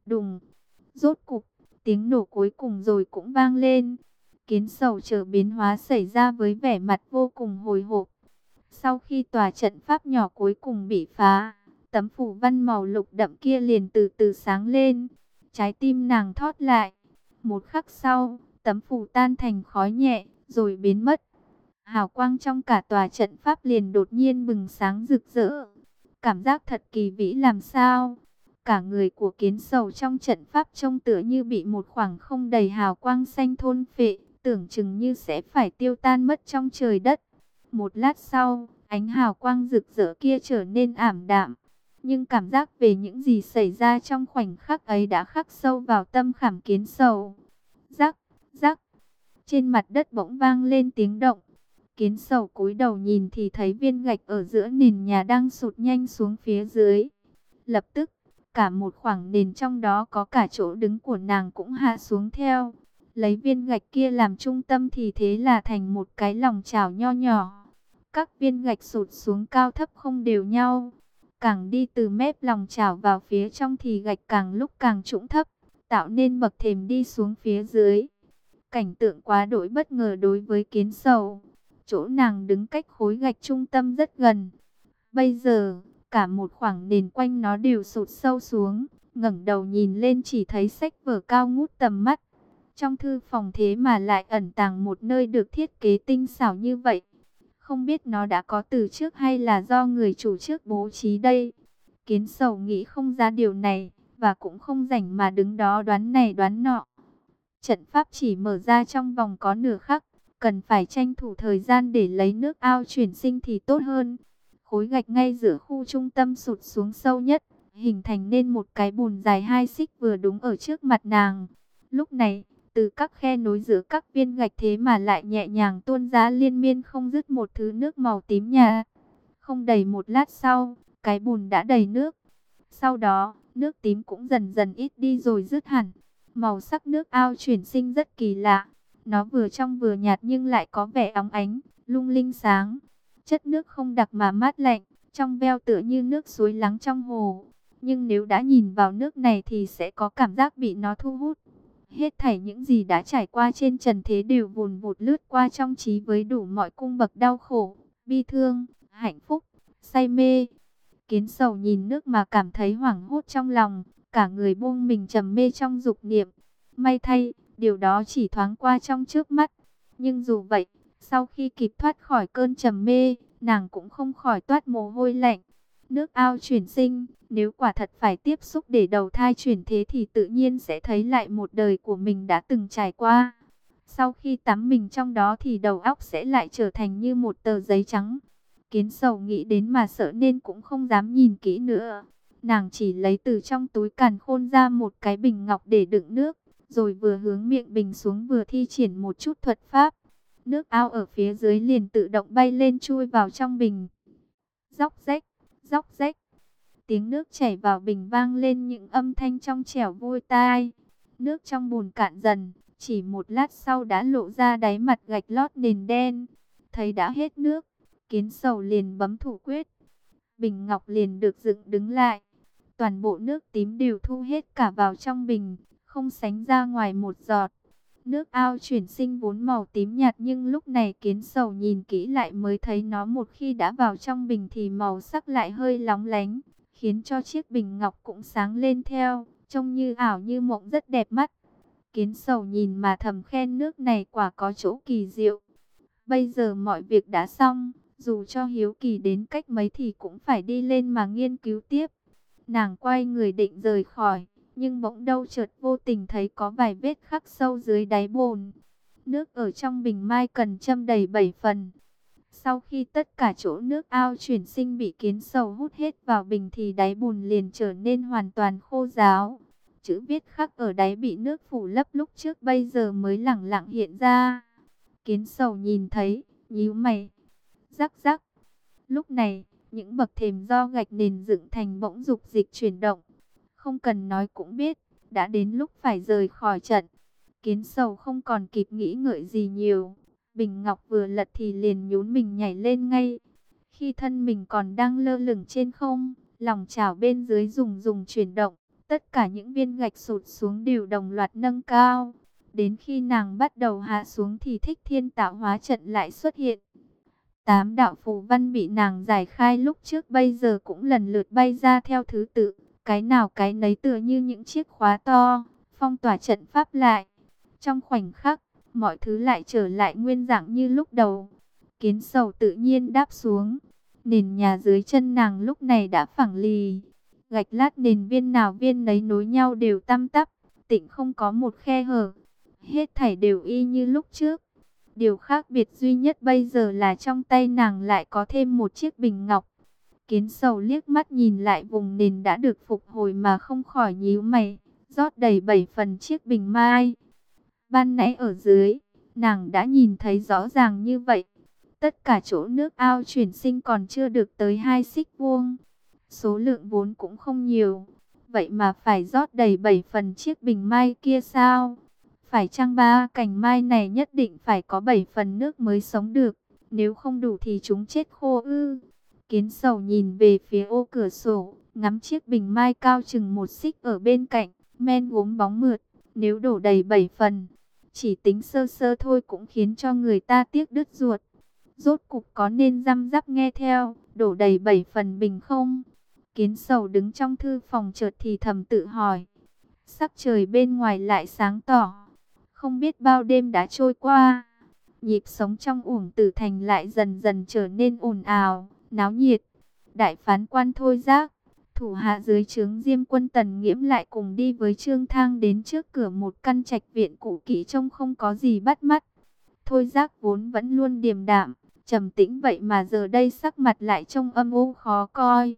Đùng, rốt cục, tiếng nổ cuối cùng rồi cũng vang lên. Kiến Sầu chờ biến hóa xảy ra với vẻ mặt vô cùng hồi hộp. Sau khi tòa trận pháp nhỏ cuối cùng bị phá, tấm phủ văn màu lục đậm kia liền từ từ sáng lên. Trái tim nàng thót lại. Một khắc sau, tấm phủ tan thành khói nhẹ, rồi biến mất. Hào quang trong cả tòa trận pháp liền đột nhiên bừng sáng rực rỡ. Cảm giác thật kỳ vĩ làm sao. Cả người của Kiến Sầu trong trận pháp trông tựa như bị một khoảng không đầy hào quang xanh thôn phệ, tưởng chừng như sẽ phải tiêu tan mất trong trời đất. Một lát sau, ánh hào quang rực rỡ kia trở nên ảm đạm. Nhưng cảm giác về những gì xảy ra trong khoảnh khắc ấy đã khắc sâu vào tâm khảm Kiến Sầu. Rắc, rắc, trên mặt đất bỗng vang lên tiếng động. Kiến Sầu cúi đầu nhìn thì thấy viên gạch ở giữa nền nhà đang sụt nhanh xuống phía dưới. Lập tức, cả một khoảng nền trong đó có cả chỗ đứng của nàng cũng hạ xuống theo. Lấy viên gạch kia làm trung tâm thì thế là thành một cái lòng chảo nho nhỏ. Các viên gạch sụt xuống cao thấp không đều nhau. Càng đi từ mép lòng chảo vào phía trong thì gạch càng lúc càng trũng thấp, tạo nên bậc thềm đi xuống phía dưới. Cảnh tượng quá đỗi bất ngờ đối với Kiến Sầu. Chỗ nàng đứng cách khối gạch trung tâm rất gần. Bây giờ, cả một khoảng nền quanh nó đều sụt sâu xuống. Ngẩng đầu nhìn lên chỉ thấy sách vở cao ngút tầm mắt. Trong thư phòng thế mà lại ẩn tàng một nơi được thiết kế tinh xảo như vậy. Không biết nó đã có từ trước hay là do người chủ trước bố trí đây. Kiến Sầu nghĩ không ra điều này, và cũng không rảnh mà đứng đó đoán này đoán nọ. Trận pháp chỉ mở ra trong vòng có nửa khắc, cần phải tranh thủ thời gian để lấy nước ao chuyển sinh thì tốt hơn. Khối gạch ngay giữa khu trung tâm sụt xuống sâu nhất, hình thành nên một cái bùn dài 2 xích vừa đúng ở trước mặt nàng. Lúc này, từ các khe nối giữa các viên gạch thế mà lại nhẹ nhàng tuôn ra liên miên không dứt một thứ nước màu tím nhạt. Không đầy một lát sau, cái bùn đã đầy nước. Sau đó, nước tím cũng dần dần ít đi rồi dứt hẳn. Màu sắc nước ao chuyển sinh rất kỳ lạ. Nó vừa trong vừa nhạt nhưng lại có vẻ óng ánh, lung linh sáng. Chất nước không đặc mà mát lạnh, trong veo tựa như nước suối lắng trong hồ. Nhưng nếu đã nhìn vào nước này thì sẽ có cảm giác bị nó thu hút. Hết thảy những gì đã trải qua trên trần thế đều vùn vụt lướt qua trong trí với đủ mọi cung bậc đau khổ, bi thương, hạnh phúc, say mê. Kiến Sầu nhìn nước mà cảm thấy hoảng hốt trong lòng, cả người buông mình trầm mê trong dục niệm. May thay, điều đó chỉ thoáng qua trong trước mắt. Nhưng dù vậy, sau khi kịp thoát khỏi cơn trầm mê, nàng cũng không khỏi toát mồ hôi lạnh. Nước ao chuyển sinh, nếu quả thật phải tiếp xúc để đầu thai chuyển thế thì tự nhiên sẽ thấy lại một đời của mình đã từng trải qua. Sau khi tắm mình trong đó thì đầu óc sẽ lại trở thành như một tờ giấy trắng. Kiến Sầu nghĩ đến mà sợ nên cũng không dám nhìn kỹ nữa. Nàng chỉ lấy từ trong túi càn khôn ra một cái bình ngọc để đựng nước, rồi vừa hướng miệng bình xuống vừa thi triển một chút thuật pháp. Nước ao ở phía dưới liền tự động bay lên chui vào trong bình. Róc rách, róc rách. Tiếng nước chảy vào bình vang lên những âm thanh trong trẻo vui tai. Nước trong bùn cạn dần, chỉ một lát sau đã lộ ra đáy mặt gạch lót nền đen. Thấy đã hết nước, Kiến Sầu liền bấm thủ quyết. Bình ngọc liền được dựng đứng lại. Toàn bộ nước tím đều thu hết cả vào trong bình, không sánh ra ngoài một giọt. Nước ao chuyển sinh vốn màu tím nhạt nhưng lúc này Kiến Sầu nhìn kỹ lại mới thấy nó một khi đã vào trong bình thì màu sắc lại hơi lóng lánh, khiến cho chiếc bình ngọc cũng sáng lên theo, trông như ảo như mộng rất đẹp mắt. Kiến Sầu nhìn mà thầm khen nước này quả có chỗ kỳ diệu. Bây giờ mọi việc đã xong, dù cho hiếu kỳ đến cách mấy thì cũng phải đi lên mà nghiên cứu tiếp. Nàng quay người định rời khỏi, nhưng bỗng đâu chợt vô tình thấy có vài vết khắc sâu dưới đáy bồn. Nước ở trong bình mai cần châm đầy 7 phần. Sau khi tất cả chỗ nước ao chuyển sinh bị Kiến Sầu hút hết vào bình thì đáy bùn liền trở nên hoàn toàn khô ráo. Chữ viết khắc ở đáy bị nước phủ lấp lúc trước bây giờ mới lẳng lặng hiện ra. Kiến Sầu nhìn thấy, nhíu mày, rắc rắc. Lúc này, những bậc thềm do gạch nền dựng thành bỗng dục dịch chuyển động. Không cần nói cũng biết, đã đến lúc phải rời khỏi trận. Kiến Sầu không còn kịp nghĩ ngợi gì nhiều. Bình ngọc vừa lật thì liền nhún mình nhảy lên ngay. Khi thân mình còn đang lơ lửng trên không, lòng chảo bên dưới rùng rùng chuyển động. Tất cả những viên gạch sụt xuống đều đồng loạt nâng cao. Đến khi nàng bắt đầu hạ xuống thì Thích Thiên tạo hóa trận lại xuất hiện. 8 đạo phù văn bị nàng giải khai lúc trước bây giờ cũng lần lượt bay ra theo thứ tự. Cái nào cái nấy tựa như những chiếc khóa to, phong tỏa trận pháp lại. Trong khoảnh khắc, mọi thứ lại trở lại nguyên dạng như lúc đầu. Kiến Sầu tự nhiên đáp xuống. Nền nhà dưới chân nàng lúc này đã phẳng lì. Gạch lát nền viên nào viên nấy nối nhau đều tăm tắp, tịnh không có một khe hở. Hết thảy đều y như lúc trước. Điều khác biệt duy nhất bây giờ là trong tay nàng lại có thêm một chiếc bình ngọc. Kiến Sầu liếc mắt nhìn lại vùng nền đã được phục hồi mà không khỏi nhíu mày, rót đầy 7 phần chiếc bình mai. Ban nãy ở dưới, nàng đã nhìn thấy rõ ràng như vậy. Tất cả chỗ nước ao chuyển sinh còn chưa được tới 2 xích vuông. Số lượng vốn cũng không nhiều. Vậy mà phải rót đầy 7 phần chiếc bình mai kia sao? Phải chăng 3 cành mai này nhất định phải có 7 phần nước mới sống được? Nếu không đủ thì chúng chết khô ư? Kiến Sầu nhìn về phía ô cửa sổ, ngắm chiếc bình mai cao chừng 1 xích ở bên cạnh, men gốm bóng mượt. Nếu đổ đầy 7 phần, chỉ tính sơ sơ thôi cũng khiến cho người ta tiếc đứt ruột. Rốt cục có nên răm rắp nghe theo, đổ đầy 7 phần bình không? Kiến Sầu đứng trong thư phòng chợt thì thầm tự hỏi. Sắc trời bên ngoài lại sáng tỏ. Không biết bao đêm đã trôi qua. Nhịp sống trong Uổng Tử Thành lại dần dần trở nên ồn ào, náo nhiệt. Đại phán quan Thôi Giác, thủ hạ dưới trướng Diêm quân Tần Nghiễm lại cùng đi với Trương Thang đến trước cửa một căn trạch viện cũ kỹ trông không có gì bắt mắt. Thôi Giác vốn vẫn luôn điềm đạm, trầm tĩnh, vậy mà giờ đây sắc mặt lại trông âm u khó coi.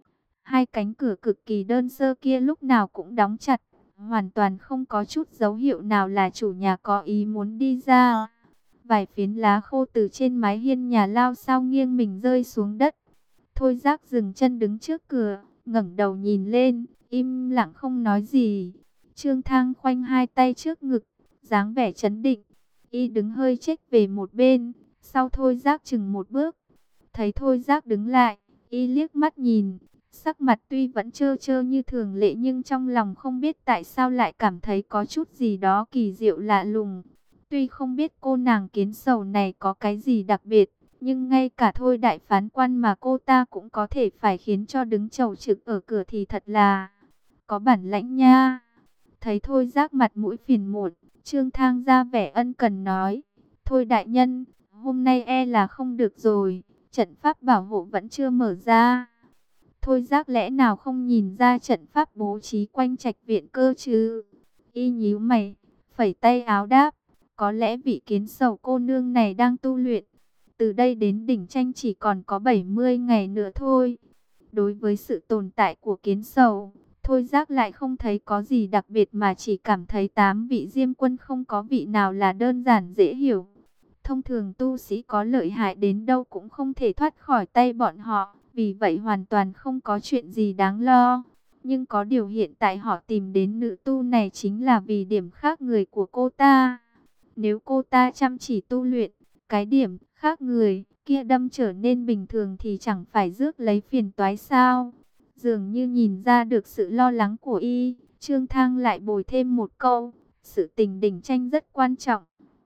Hai cánh cửa cực kỳ đơn sơ kia lúc nào cũng đóng chặt, hoàn toàn không có chút dấu hiệu nào là chủ nhà có ý muốn đi ra. Vài phiến lá khô từ trên mái hiên nhà lao sao nghiêng mình rơi xuống đất. Thôi Giác dừng chân đứng trước cửa, ngẩng đầu nhìn lên, im lặng không nói gì. Trương Thang khoanh hai tay trước ngực, dáng vẻ trấn định. Y đứng hơi chếch về một bên, sau Thôi Giác chừng một bước. Thấy Thôi Giác đứng lại, y liếc mắt nhìn. Sắc mặt tuy vẫn trơ trơ như thường lệ nhưng trong lòng không biết tại sao lại cảm thấy có chút gì đó kỳ diệu lạ lùng. Tuy không biết cô nàng Kiến Sầu này có cái gì đặc biệt, nhưng ngay cả Thôi đại phán quan mà cô ta cũng có thể phải khiến cho đứng chầu trực ở cửa thì thật là có bản lãnh nha. Thấy Thôi Giác mặt mũi phiền muộn, Trương Thang ra vẻ ân cần nói. Thôi đại nhân, hôm nay e là không được rồi, trận pháp bảo hộ vẫn chưa mở ra. Thôi Giác lẽ nào không nhìn ra trận pháp bố trí quanh trạch viện cơ chứ? Y nhíu mày, phẩy tay áo đáp. Có lẽ vị Kiến Sầu cô nương này đang tu luyện. Từ đây đến đỉnh tranh chỉ còn có 70 ngày nữa thôi. Đối với sự tồn tại của Kiến Sầu, Thôi Giác lại không thấy có gì đặc biệt mà chỉ cảm thấy 8 vị Diêm quân không có vị nào là đơn giản dễ hiểu. Thông thường tu sĩ có lợi hại đến đâu cũng không thể thoát khỏi tay bọn họ, vì vậy hoàn toàn không có chuyện gì đáng lo. Nhưng có điều hiện tại họ tìm đến nữ tu này chính là vì điểm khác người của cô ta. Nếu cô ta chăm chỉ tu luyện, cái điểm khác người kia đâm trở nên bình thường thì chẳng phải rước lấy phiền toái sao? Dường như nhìn ra được sự lo lắng của y, Trương Thang lại bồi thêm một câu, sự tình đỉnh tranh rất quan trọng.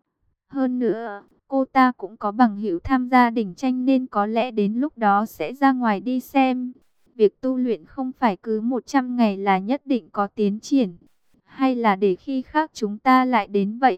Hơn nữa, cô ta cũng có bằng hữu tham gia đỉnh tranh nên có lẽ đến lúc đó sẽ ra ngoài đi xem. Việc tu luyện không phải cứ 100 ngày là nhất định có tiến triển, hay là để khi khác chúng ta lại đến vậy?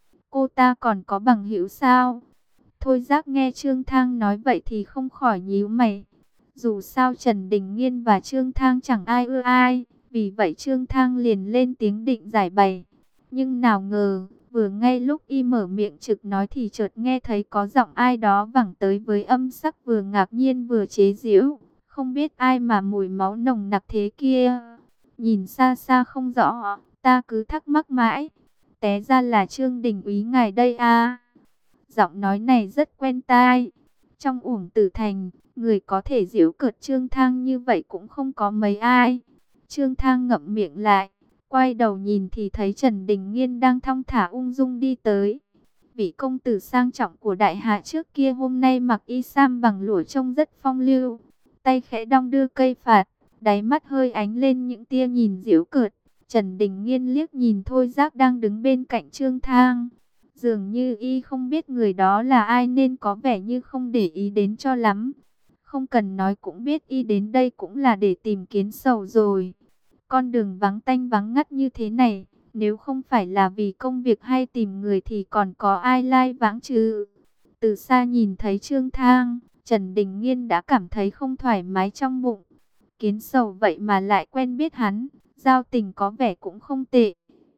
Cô ta còn có bằng hữu sao? Thôi Giác nghe Trương Thang nói vậy thì không khỏi nhíu mày. Dù sao Trần Đình Nghiên và Trương Thang chẳng ai ưa ai, vì vậy Trương Thang liền lên tiếng định giải bày. Nhưng nào ngờ, vừa ngay lúc y mở miệng trực nói thì chợt nghe thấy có giọng ai đó vẳng tới với âm sắc vừa ngạc nhiên vừa chế giễu. Không biết ai mà mùi máu nồng nặc thế kia. Nhìn xa xa không rõ, ta cứ thắc mắc mãi. Té ra là Trương Đình úy ngài đây à. Giọng nói này rất quen tai. Trong Uổng Tử Thành, người có thể giễu cợt Trương Thang như vậy cũng không có mấy ai. Trương Thang ngậm miệng lại, quay đầu nhìn thì thấy Trần Đình Nghiên đang thong thả ung dung đi tới. Vị công tử sang trọng của đại hạ trước kia hôm nay mặc y sam bằng lụa trông rất phong lưu. Tay khẽ đong đưa cây phạt, đáy mắt hơi ánh lên những tia nhìn giễu cợt. Trần Đình Nghiên liếc nhìn Thôi Giác đang đứng bên cạnh Trương Thang. Dường như y không biết người đó là ai nên có vẻ như không để ý đến cho lắm. Không cần nói cũng biết y đến đây cũng là để tìm Kiến Sầu rồi. Con đường vắng tanh vắng ngắt như thế này, nếu không phải là vì công việc hay tìm người thì còn có ai lai vãng chứ. Từ xa nhìn thấy Trương Thang, Trần Đình Nghiên đã cảm thấy không thoải mái trong bụng. Kiến Sầu vậy mà lại quen biết hắn, giao tình có vẻ cũng không tệ.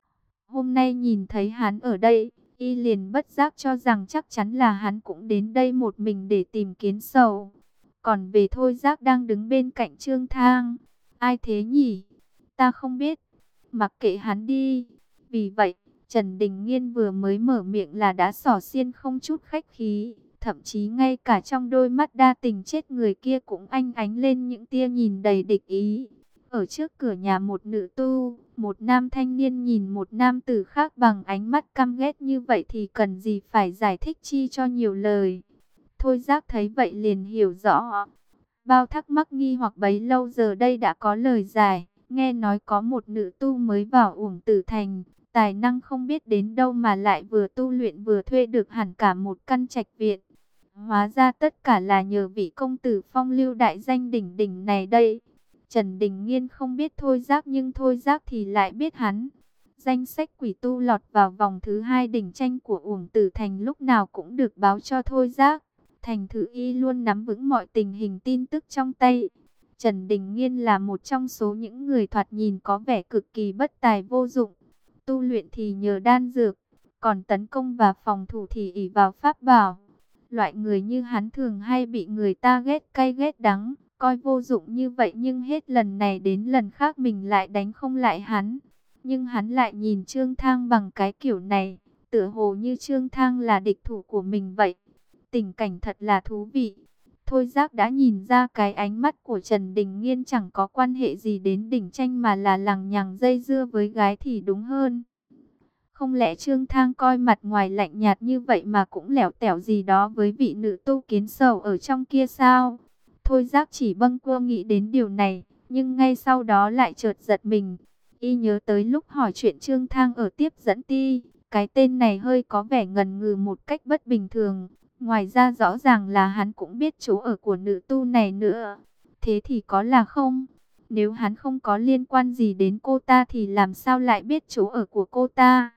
Hôm nay nhìn thấy hắn ở đây, y liền bất giác cho rằng chắc chắn là hắn cũng đến đây một mình để tìm Kiến Sầu. Còn về Thôi Giác đang đứng bên cạnh Trương Thang, ai thế nhỉ? Ta không biết, mặc kệ hắn đi. Vì vậy, Trần Đình Nghiên vừa mới mở miệng là đã xỏ xiên không chút khách khí. Thậm chí ngay cả trong đôi mắt đa tình chết người kia cũng anh ánh lên những tia nhìn đầy địch ý. Ở trước cửa nhà một nữ tu, một nam thanh niên nhìn một nam tử khác bằng ánh mắt căm ghét như vậy thì cần gì phải giải thích chi cho nhiều lời. Thôi Giác thấy vậy liền hiểu rõ. Bao thắc mắc nghi hoặc bấy lâu giờ đây đã có lời giải. Nghe nói có một nữ tu mới vào Uổng Tử Thành, tài năng không biết đến đâu mà lại vừa tu luyện vừa thuê được hẳn cả một căn trạch viện. Hóa ra tất cả là nhờ vị công tử phong lưu đại danh đỉnh đỉnh này đây. Trần Đình Nghiên không biết Thôi Giác nhưng Thôi Giác thì lại biết hắn. Danh sách quỷ tu lọt vào vòng thứ 2 đỉnh tranh của Uổng Tử Thành lúc nào cũng được báo cho Thôi Giác. Thành thử y luôn nắm vững mọi tình hình tin tức trong tay. Trần Đình Nghiên là một trong số những người thoạt nhìn có vẻ cực kỳ bất tài vô dụng. Tu luyện thì nhờ đan dược, còn tấn công và phòng thủ thì ỷ vào pháp bảo. Loại người như hắn thường hay bị người ta ghét cay ghét đắng, coi vô dụng như vậy nhưng hết lần này đến lần khác mình lại đánh không lại hắn. Nhưng hắn lại nhìn Trương Thang bằng cái kiểu này, tựa hồ như Trương Thang là địch thủ của mình vậy. Tình cảnh thật là thú vị. Thôi Giác đã nhìn ra cái ánh mắt của Trần Đình Nghiên chẳng có quan hệ gì đến đỉnh tranh mà là lằng nhằng dây dưa với gái thì đúng hơn. Không lẽ Trương Thang coi mặt ngoài lạnh nhạt như vậy mà cũng lẻo tẻo gì đó với vị nữ tu Kiến Sầu ở trong kia sao? Thôi Giác chỉ bâng quơ nghĩ đến điều này, nhưng ngay sau đó lại chợt giật mình. Y nhớ tới lúc hỏi chuyện Trương Thang ở tiếp dẫn ti, cái tên này hơi có vẻ ngần ngừ một cách bất bình thường. Ngoài ra rõ ràng là hắn cũng biết chỗ ở của nữ tu này nữa. Thế thì có là không? Nếu hắn không có liên quan gì đến cô ta thì làm sao lại biết chỗ ở của cô ta?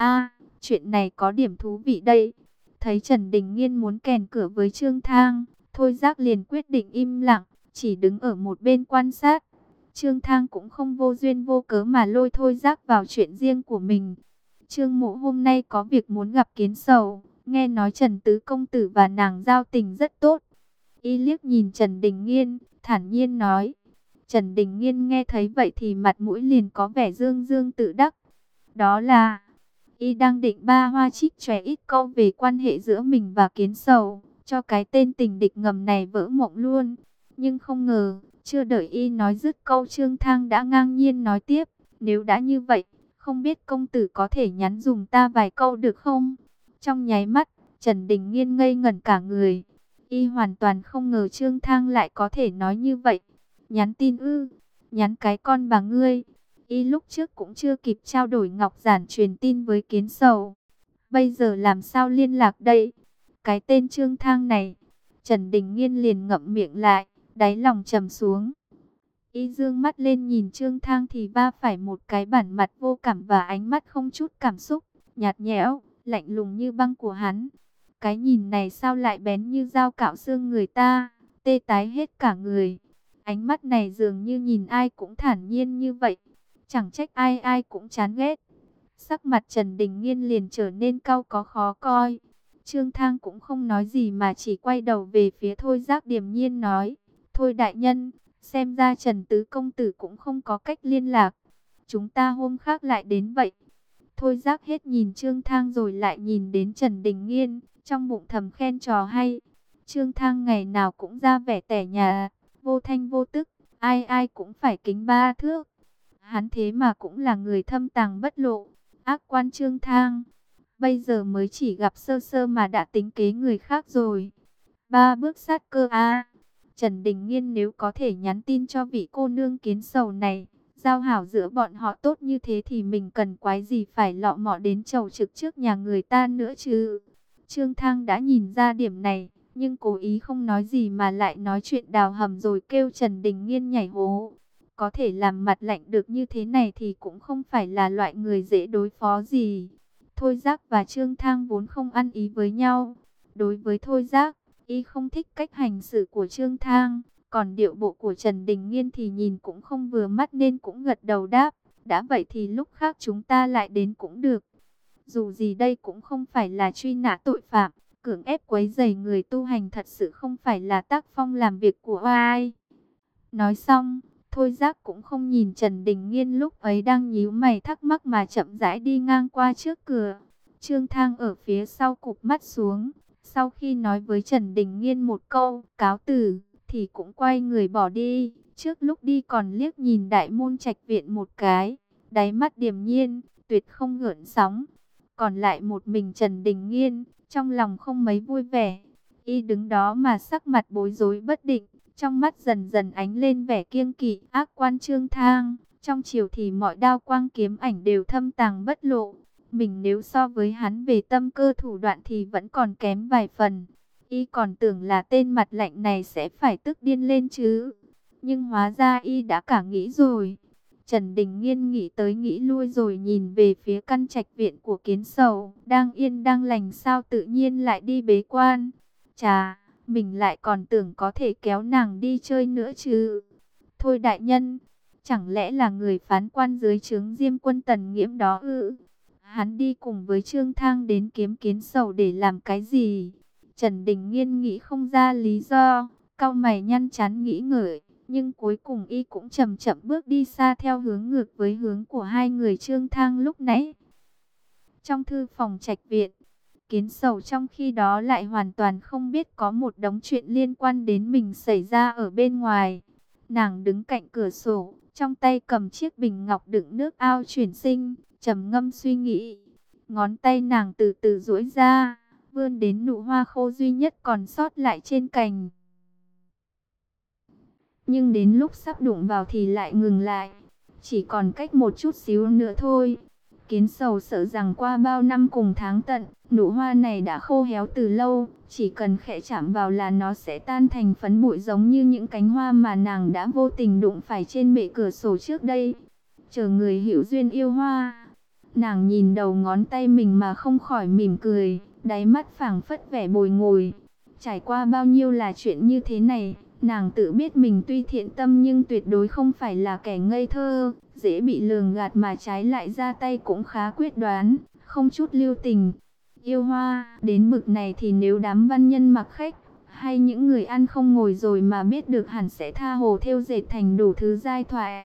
Chuyện này có điểm thú vị đây. Thấy Trần Đình Nghiên muốn kèn cửa với Trương Thang, Thôi Giác liền quyết định im lặng, chỉ đứng ở một bên quan sát. Trương Thang cũng không vô duyên vô cớ mà lôi Thôi Giác vào chuyện riêng của mình. Trương Mộ hôm nay có việc muốn gặp Kiến Sầu, nghe nói Trần Tứ Công Tử và nàng giao tình rất tốt. Y liếc nhìn Trần Đình Nghiên, thản nhiên nói. Trần Đình Nghiên nghe thấy vậy thì mặt mũi liền có vẻ dương dương tự đắc. Đó là, y đang định ba hoa trích chòe ít câu về quan hệ giữa mình và Kiến Sầu, cho cái tên tình địch ngầm này vỡ mộng luôn. Nhưng không ngờ, chưa đợi y nói dứt câu Trương Thang đã ngang nhiên nói tiếp. Nếu đã như vậy, không biết công tử có thể nhắn dùm ta vài câu được không? Trong nháy mắt, Trần Đình Nghiên ngây ngẩn cả người. Y hoàn toàn không ngờ Trương Thang lại có thể nói như vậy. Nhắn tin ư? Nhắn cái con bà ngươi. Y lúc trước cũng chưa kịp trao đổi ngọc giản truyền tin với Kiến Sầu. Bây giờ làm sao liên lạc đây? Cái tên Trương Thang này. Trần Đình Nghiên liền ngậm miệng lại, đáy lòng trầm xuống. Y dương mắt lên nhìn Trương Thang thì va phải một cái bản mặt vô cảm và ánh mắt không chút cảm xúc, nhạt nhẽo, lạnh lùng như băng của hắn. Cái nhìn này sao lại bén như dao cạo xương người ta, tê tái hết cả người. Ánh mắt này dường như nhìn ai cũng thản nhiên như vậy, chẳng trách ai ai cũng chán ghét. Sắc mặt Trần Đình Nghiên liền trở nên cau có khó coi. Trương Thang cũng không nói gì mà chỉ quay đầu về phía Thôi Giác điềm nhiên nói. Thôi đại nhân, xem ra Trần Tứ Công Tử cũng không có cách liên lạc. Chúng ta hôm khác lại đến vậy. Thôi Giác hết nhìn Trương Thang rồi lại nhìn đến Trần Đình Nghiên, trong bụng thầm khen trò hay. Trương Thang ngày nào cũng ra vẻ tẻ nhà, vô thanh vô tức, ai ai cũng phải kính ba thước. Hắn thế mà cũng là người thâm tàng bất lộ, ác quan Trương Thang. Bây giờ mới chỉ gặp sơ sơ mà đã tính kế người khác rồi. Ba bước sát cơ a. Trần Đình Nghiên nếu có thể nhắn tin cho vị cô nương Kiến Sầu này, giao hảo giữa bọn họ tốt như thế thì mình cần quái gì phải lọ mọ đến chầu trực trước nhà người ta nữa chứ. Trương Thang đã nhìn ra điểm này, nhưng cố ý không nói gì mà lại nói chuyện đào hầm rồi kêu Trần Đình Nghiên nhảy hố. Có thể làm mặt lạnh được như thế này thì cũng không phải là loại người dễ đối phó gì. Thôi Giác và Trương Thang vốn không ăn ý với nhau. Đối với Thôi Giác, y không thích cách hành xử của Trương Thang. Còn điệu bộ của Trần Đình Nghiên thì nhìn cũng không vừa mắt nên cũng gật đầu đáp. Đã vậy thì lúc khác chúng ta lại đến cũng được. Dù gì đây cũng không phải là truy nã tội phạm. Cưỡng ép quấy rầy người tu hành thật sự không phải là tác phong làm việc của ai. Nói xong, Thôi Giác cũng không nhìn Trần Đình Nghiên lúc ấy đang nhíu mày thắc mắc mà chậm rãi đi ngang qua trước cửa. Trương Thang ở phía sau cụp mắt xuống. Sau khi nói với Trần Đình Nghiên một câu cáo từ, thì cũng quay người bỏ đi. Trước lúc đi còn liếc nhìn đại môn trạch viện một cái, đáy mắt điềm nhiên, tuyệt không gợn sóng. Còn lại một mình Trần Đình Nghiên, trong lòng không mấy vui vẻ. Y đứng đó mà sắc mặt bối rối bất định, trong mắt dần dần ánh lên vẻ kiêng kỵ. Ác quan Trương Thang, trong chiều thì mọi đao quang kiếm ảnh đều thâm tàng bất lộ. Mình nếu so với hắn về tâm cơ thủ đoạn thì vẫn còn kém vài phần. Y còn tưởng là tên mặt lạnh này sẽ phải tức điên lên chứ. Nhưng hóa ra y đã cả nghĩ rồi. Trần Đình Nghiên nghĩ tới nghĩ lui rồi nhìn về phía căn trạch viện của Kiến Sầu. Đang yên đang lành sao tự nhiên lại đi bế quan. Chà, mình lại còn tưởng có thể kéo nàng đi chơi nữa chứ. Thôi đại nhân, chẳng lẽ là người phán quan dưới trướng Diêm Quân Tần Nghiễm đó ư? Hắn đi cùng với Trương Thang đến kiếm Kiến Sầu để làm cái gì? Trần Đình Nghiên nghĩ không ra lý do, cau mày nhăn chán nghĩ ngợi, nhưng cuối cùng y cũng chậm chậm bước đi xa theo hướng ngược với hướng của hai người Trương Thang lúc nãy. Trong thư phòng trạch viện, Kiến Sầu trong khi đó lại hoàn toàn không biết có một đống chuyện liên quan đến mình xảy ra ở bên ngoài. Nàng đứng cạnh cửa sổ, trong tay cầm chiếc bình ngọc đựng nước ao chuyển sinh, trầm ngâm suy nghĩ. Ngón tay nàng từ từ duỗi ra, vươn đến nụ hoa khô duy nhất còn sót lại trên cành. Nhưng đến lúc sắp đụng vào thì lại ngừng lại. Chỉ còn cách một chút xíu nữa thôi. Kiến Sầu sợ rằng qua bao năm cùng tháng tận, nụ hoa này đã khô héo từ lâu. Chỉ cần khẽ chạm vào là nó sẽ tan thành phấn bụi giống như những cánh hoa mà nàng đã vô tình đụng phải trên bệ cửa sổ trước đây. Chờ người hữu duyên yêu hoa. Nàng nhìn đầu ngón tay mình mà không khỏi mỉm cười, đáy mắt phảng phất vẻ bồi ngồi. Trải qua bao nhiêu là chuyện như thế này, nàng tự biết mình tuy thiện tâm nhưng tuyệt đối không phải là kẻ ngây thơ, dễ bị lường gạt mà trái lại ra tay cũng khá quyết đoán, không chút lưu tình. Yêu hoa, đến mực này thì nếu đám văn nhân mặc khách, hay những người ăn không ngồi rồi mà biết được hẳn sẽ tha hồ thêu dệt thành đủ thứ giai thoại.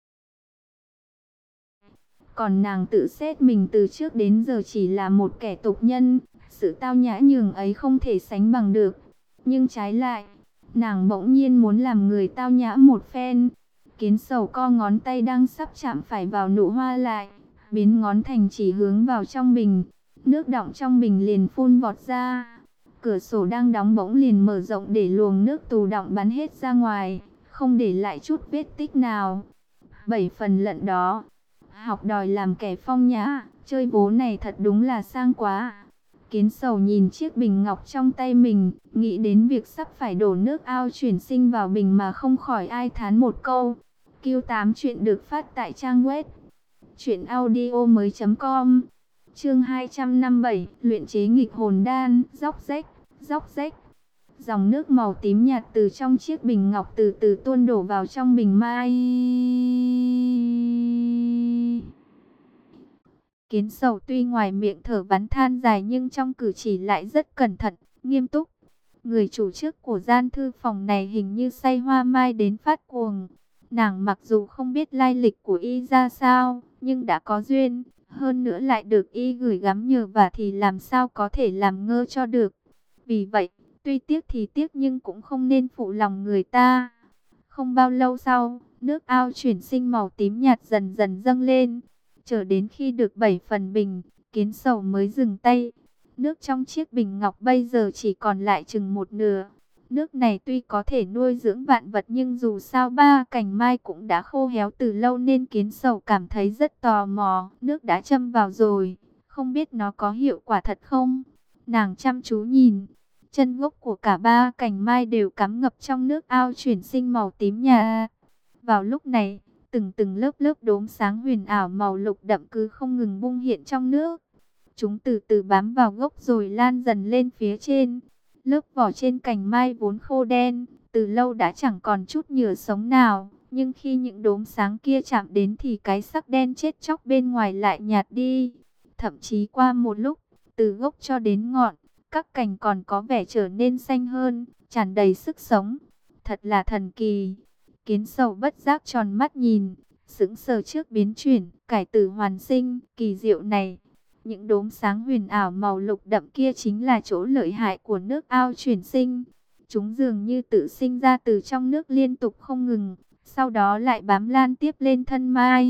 Còn nàng tự xét mình từ trước đến giờ chỉ là một kẻ tục nhân, sự tao nhã nhường ấy không thể sánh bằng được. Nhưng trái lại, nàng bỗng nhiên muốn làm người tao nhã một phen. Kiến Sầu co ngón tay đang sắp chạm phải vào nụ hoa lại, biến ngón thành chỉ hướng vào trong bình. Nước đọng trong bình liền phun vọt ra. Cửa sổ đang đóng bỗng liền mở rộng để luồng nước tù đọng bắn hết ra ngoài, không để lại chút vết tích nào. 7 phần lận đó. Học đòi làm kẻ phong nhã, chơi bố này thật đúng là sang quá. Kiến Sầu nhìn chiếc bình ngọc trong tay mình, nghĩ đến việc sắp phải đổ nước ao chuyển sinh vào bình mà không khỏi ai thán một câu. Q8 chuyện được phát tại trang web truyệnaudiomoi.com. Chương 257, luyện chế nghịch hồn đan, róc rách, róc rách. Dòng nước màu tím nhạt từ trong chiếc bình ngọc từ từ tuôn đổ vào trong bình mai. Kiến Sầu tuy ngoài miệng thở vắn than dài nhưng trong cử chỉ lại rất cẩn thận, nghiêm túc. Người chủ trước của gian thư phòng này hình như say hoa mai đến phát cuồng. Nàng mặc dù không biết lai lịch của y ra sao, nhưng đã có duyên, hơn nữa lại được y gửi gắm nhờ vả thì làm sao có thể làm ngơ cho được. Vì vậy, tuy tiếc thì tiếc nhưng cũng không nên phụ lòng người ta. Không bao lâu sau, nước ao chuyển sinh màu tím nhạt dần dần dâng lên. Chờ đến khi được 7 phần bình, Kiến Sầu mới dừng tay. Nước trong chiếc bình ngọc bây giờ chỉ còn lại chừng một nửa. Nước này tuy có thể nuôi dưỡng vạn vật nhưng dù sao ba cành mai cũng đã khô héo từ lâu nên kiến sầu cảm thấy rất tò mò. Nước đã châm vào rồi, không biết nó có hiệu quả thật không? Nàng chăm chú nhìn, chân gốc của cả ba cành mai đều cắm ngập trong nước ao chuyển sinh màu tím nhà. Vào lúc này, từng từng lớp lớp đốm sáng huyền ảo màu lục đậm cứ không ngừng bung hiện trong nước. Chúng từ từ bám vào gốc rồi lan dần lên phía trên. Lớp vỏ trên cành mai vốn khô đen, từ lâu đã chẳng còn chút nhựa sống nào. Nhưng khi những đốm sáng kia chạm đến thì cái sắc đen chết chóc bên ngoài lại nhạt đi. Thậm chí qua một lúc, từ gốc cho đến ngọn, các cành còn có vẻ trở nên xanh hơn, tràn đầy sức sống. Thật là thần kỳ. Kiến sầu bất giác tròn mắt nhìn, sững sờ trước biến chuyển, cải tử hoàn sinh, kỳ diệu này. Những đốm sáng huyền ảo màu lục đậm kia chính là chỗ lợi hại của nước ao chuyển sinh. Chúng dường như tự sinh ra từ trong nước liên tục không ngừng, sau đó lại bám lan tiếp lên thân mai.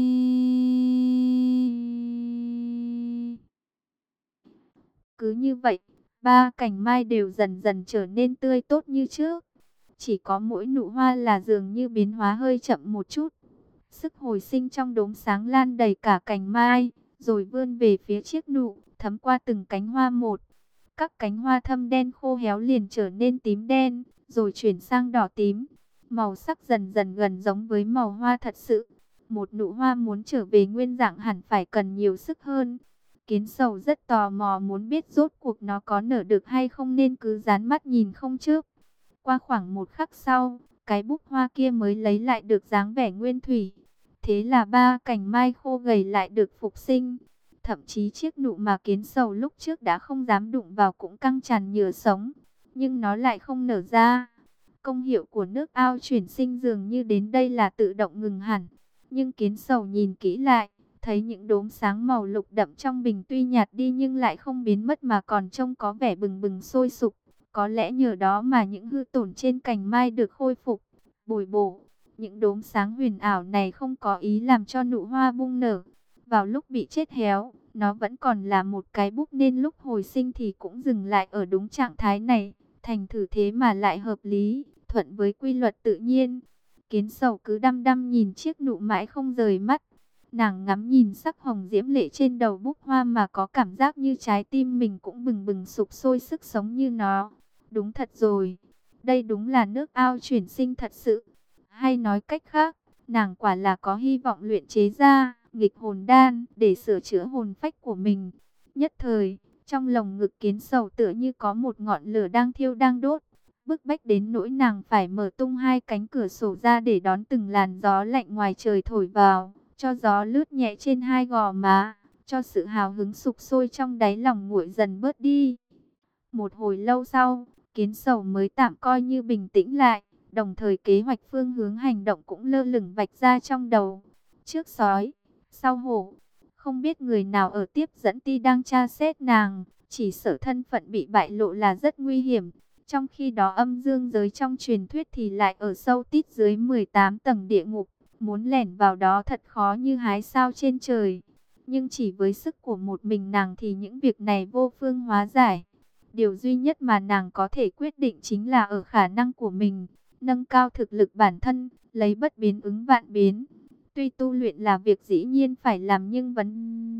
Cứ như vậy, ba cành mai đều dần dần trở nên tươi tốt như trước. Chỉ có mỗi nụ hoa là dường như biến hóa hơi chậm một chút. Sức hồi sinh trong đốm sáng lan đầy cả cành mai, rồi vươn về phía chiếc nụ, thấm qua từng cánh hoa một. Các cánh hoa thâm đen khô héo liền trở nên tím đen, rồi chuyển sang đỏ tím. Màu sắc dần dần gần giống với màu hoa thật sự. Một nụ hoa muốn trở về nguyên dạng hẳn phải cần nhiều sức hơn. Kiến sầu rất tò mò muốn biết rốt cuộc nó có nở được hay không nên cứ dán mắt nhìn không chớp. Qua khoảng một khắc sau, cái búp hoa kia mới lấy lại được dáng vẻ nguyên thủy. Thế là ba cành mai khô gầy lại được phục sinh. Thậm chí chiếc nụ mà kiến sầu lúc trước đã không dám đụng vào cũng căng tràn nhựa sống. Nhưng nó lại không nở ra. Công hiệu của nước ao chuyển sinh dường như đến đây là tự động ngừng hẳn. Nhưng kiến sầu nhìn kỹ lại, thấy những đốm sáng màu lục đậm trong bình tuy nhạt đi nhưng lại không biến mất mà còn trông có vẻ bừng bừng sôi sục. Có lẽ nhờ đó mà những hư tổn trên cành mai được khôi phục, bồi bổ. Những đốm sáng huyền ảo này không có ý làm cho nụ hoa bung nở. Vào lúc bị chết héo, nó vẫn còn là một cái búp nên lúc hồi sinh thì cũng dừng lại ở đúng trạng thái này. Thành thử thế mà lại hợp lý, thuận với quy luật tự nhiên. Kiến sầu cứ đăm đăm nhìn chiếc nụ mãi không rời mắt. Nàng ngắm nhìn sắc hồng diễm lệ trên đầu búp hoa mà có cảm giác như trái tim mình cũng bừng bừng sục sôi sức sống như nó. Đúng thật rồi, đây đúng là nước ao chuyển sinh thật sự. Hay nói cách khác, nàng quả là có hy vọng luyện chế ra nghịch hồn đan để sửa chữa hồn phách của mình. Nhất thời, trong lồng ngực kiến sầu tựa như có một ngọn lửa đang thiêu đang đốt. Bức bách đến nỗi nàng phải mở tung hai cánh cửa sổ ra để đón từng làn gió lạnh ngoài trời thổi vào. Cho gió lướt nhẹ trên hai gò má, cho sự hào hứng sục sôi trong đáy lòng nguội dần bớt đi. Một hồi lâu sau, kiến sầu mới tạm coi như bình tĩnh lại, đồng thời kế hoạch phương hướng hành động cũng lơ lửng vạch ra trong đầu. Trước sói, sau hổ, không biết người nào ở tiếp dẫn ti đang tra xét nàng, chỉ sợ thân phận bị bại lộ là rất nguy hiểm. Trong khi đó âm dương giới trong truyền thuyết thì lại ở sâu tít dưới 18 tầng địa ngục, muốn lẻn vào đó thật khó như hái sao trên trời. Nhưng chỉ với sức của một mình nàng thì những việc này vô phương hóa giải. Điều duy nhất mà nàng có thể quyết định chính là ở khả năng của mình, nâng cao thực lực bản thân, lấy bất biến ứng vạn biến. Tuy tu luyện là việc dĩ nhiên phải làm nhưng vấn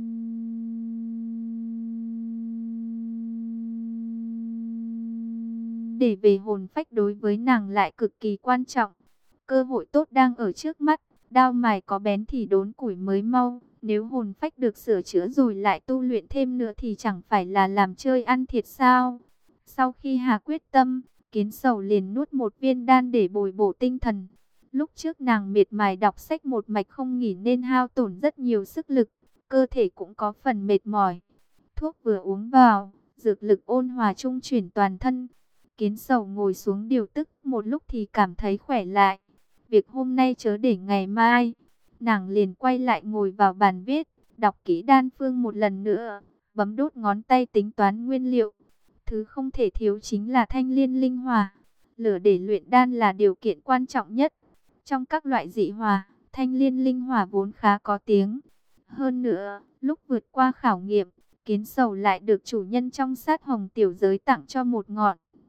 đề về hồn phách đối với nàng lại cực kỳ quan trọng. Cơ hội tốt đang ở trước mắt, đao mài có bén thì đốn củi mới mau. Nếu hồn phách được sửa chữa rồi lại tu luyện thêm nữa thì chẳng phải là làm chơi ăn thiệt sao? Sau khi hạ quyết tâm, kiến sầu liền nuốt một viên đan để bồi bổ tinh thần. Lúc trước nàng miệt mài đọc sách một mạch không nghỉ nên hao tổn rất nhiều sức lực, cơ thể cũng có phần mệt mỏi. Thuốc vừa uống vào, dược lực ôn hòa trung chuyển toàn thân. Kiến sầu ngồi xuống điều tức một lúc thì cảm thấy khỏe lại. Việc hôm nay chớ để ngày mai. Nàng liền quay lại ngồi vào bàn viết, đọc kỹ đan phương một lần nữa, bấm đốt ngón tay tính toán nguyên liệu. Thứ không thể thiếu chính là thanh liên linh hỏa. Lửa để luyện đan là điều kiện quan trọng nhất. Trong các loại dị hỏa, thanh liên linh hỏa vốn khá có tiếng. Hơn nữa, lúc vượt qua khảo nghiệm, kiến sầu lại được chủ nhân trong sát hồng tiểu giới tặng cho một ngọn.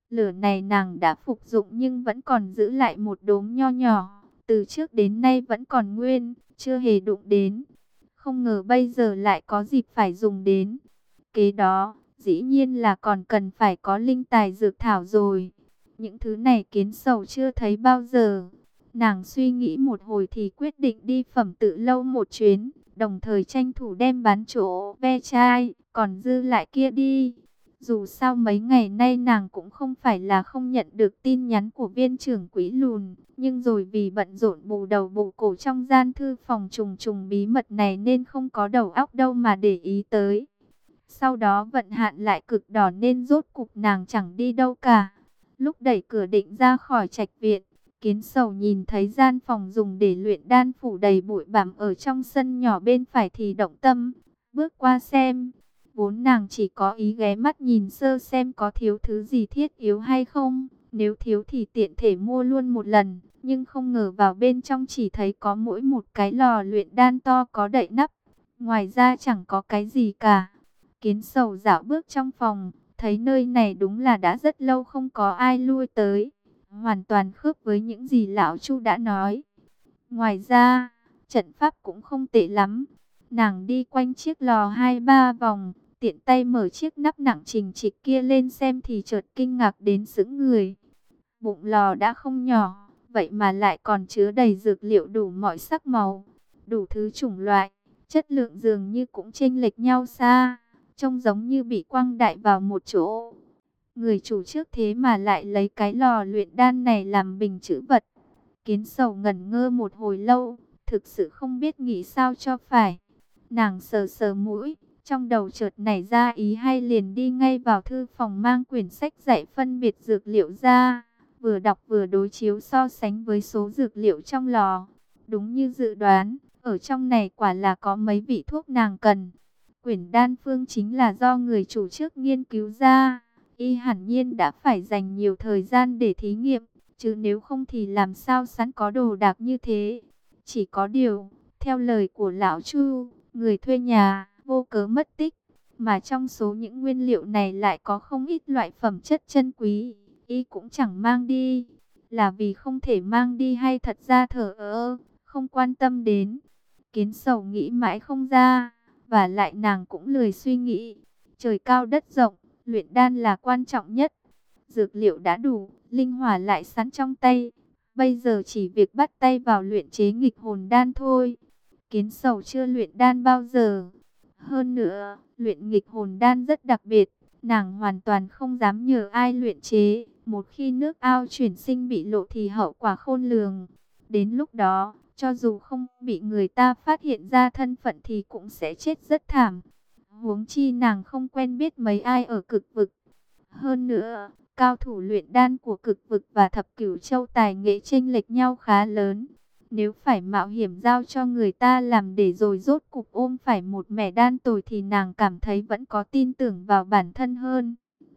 Lửa này nàng đã phục dụng nhưng vẫn còn giữ lại một đốm nho nhỏ. Từ trước đến nay vẫn còn nguyên, chưa hề đụng đến. Không ngờ bây giờ lại có dịp phải dùng đến. Kế đó, dĩ nhiên là còn cần phải có linh tài dược thảo rồi. Những thứ này Kiến Sầu chưa thấy bao giờ. Nàng suy nghĩ một hồi thì quyết định đi Phẩm Tự Lâu một chuyến, đồng thời tranh thủ đem bán chỗ ve chai, còn dư lại kia đi. Dù sao mấy ngày nay nàng cũng không phải là không nhận được tin nhắn của viên trưởng Quỹ Lùn, nhưng rồi vì bận rộn bù đầu bù cổ trong gian thư phòng trùng trùng bí mật này nên không có đầu óc đâu mà để ý tới. Sau đó vận hạn lại cực đỏ nên rốt cục nàng chẳng đi đâu cả. Lúc đẩy cửa định ra khỏi trạch viện, Kiến Sầu nhìn thấy gian phòng dùng để luyện đan phủ đầy bụi bặm ở trong sân nhỏ bên phải thì động tâm, bước qua xem. Vốn nàng chỉ có ý ghé mắt nhìn sơ xem có thiếu thứ gì thiết yếu hay không, nếu thiếu thì tiện thể mua luôn một lần, nhưng không ngờ vào bên trong chỉ thấy có mỗi một cái lò luyện đan to có đậy nắp, ngoài ra chẳng có cái gì cả. Kiến Sầu dạo bước trong phòng, thấy nơi này đúng là đã rất lâu không có ai lui tới, hoàn toàn khớp với những gì lão Chu đã nói. Ngoài ra, trận pháp cũng không tệ lắm. Nàng đi quanh chiếc lò 2-3 vòng, tiện tay mở chiếc nắp nặng trình trịch kia lên xem thì chợt kinh ngạc đến sững người. Bụng lò đã không nhỏ, vậy mà lại còn chứa đầy dược liệu đủ mọi sắc màu, đủ thứ chủng loại, chất lượng dường như cũng chênh lệch nhau xa, trông giống như bị quăng đại vào một chỗ. Người chủ trước thế mà lại lấy cái lò luyện đan này làm bình trữ vật. Kiến Sầu ngẩn ngơ một hồi lâu, thực sự không biết nghĩ sao cho phải. Nàng sờ sờ mũi, trong đầu chợt nảy ra ý hay liền đi ngay vào thư phòng mang quyển sách dạy phân biệt dược liệu ra, vừa đọc vừa đối chiếu so sánh với số dược liệu trong lò. Đúng như dự đoán, ở trong này quả là có mấy vị thuốc nàng cần. Quyển đan phương chính là do người chủ trước nghiên cứu ra, y hẳn nhiên đã phải dành nhiều thời gian để thí nghiệm, chứ nếu không thì làm sao sẵn có đồ đạc như thế. Chỉ có điều, theo lời của lão Chu, người thuê nhà vô cớ mất tích, mà trong số những nguyên liệu này lại có không ít loại phẩm chất chân quý, y cũng chẳng mang đi. Là vì không thể mang đi hay thật ra thờ ơ, không quan tâm đến? Kiến Sầu nghĩ mãi không ra, và lại nàng cũng lười suy nghĩ. Trời cao đất rộng, luyện đan là quan trọng nhất. Dược liệu đã đủ, linh hỏa lại sẵn trong tay. Bây giờ chỉ việc bắt tay vào luyện chế nghịch hồn đan thôi. Kiến Sầu chưa luyện đan bao giờ. Hơn nữa, luyện nghịch hồn đan rất đặc biệt. Nàng hoàn toàn không dám nhờ ai luyện chế. Một khi nước ao chuyển sinh bị lộ thì hậu quả khôn lường. Đến lúc đó, cho dù không bị người ta phát hiện ra thân phận thì cũng sẽ chết rất thảm. Huống chi nàng không quen biết mấy ai ở cực vực. Hơn nữa, cao thủ luyện đan của cực vực và thập cửu châu tài nghệ chênh lệch nhau khá lớn. Nếu phải mạo hiểm giao cho người ta làm để rồi rốt cục ôm phải một mẻ đan tồi thì nàng cảm thấy vẫn có tin tưởng vào bản thân hơn.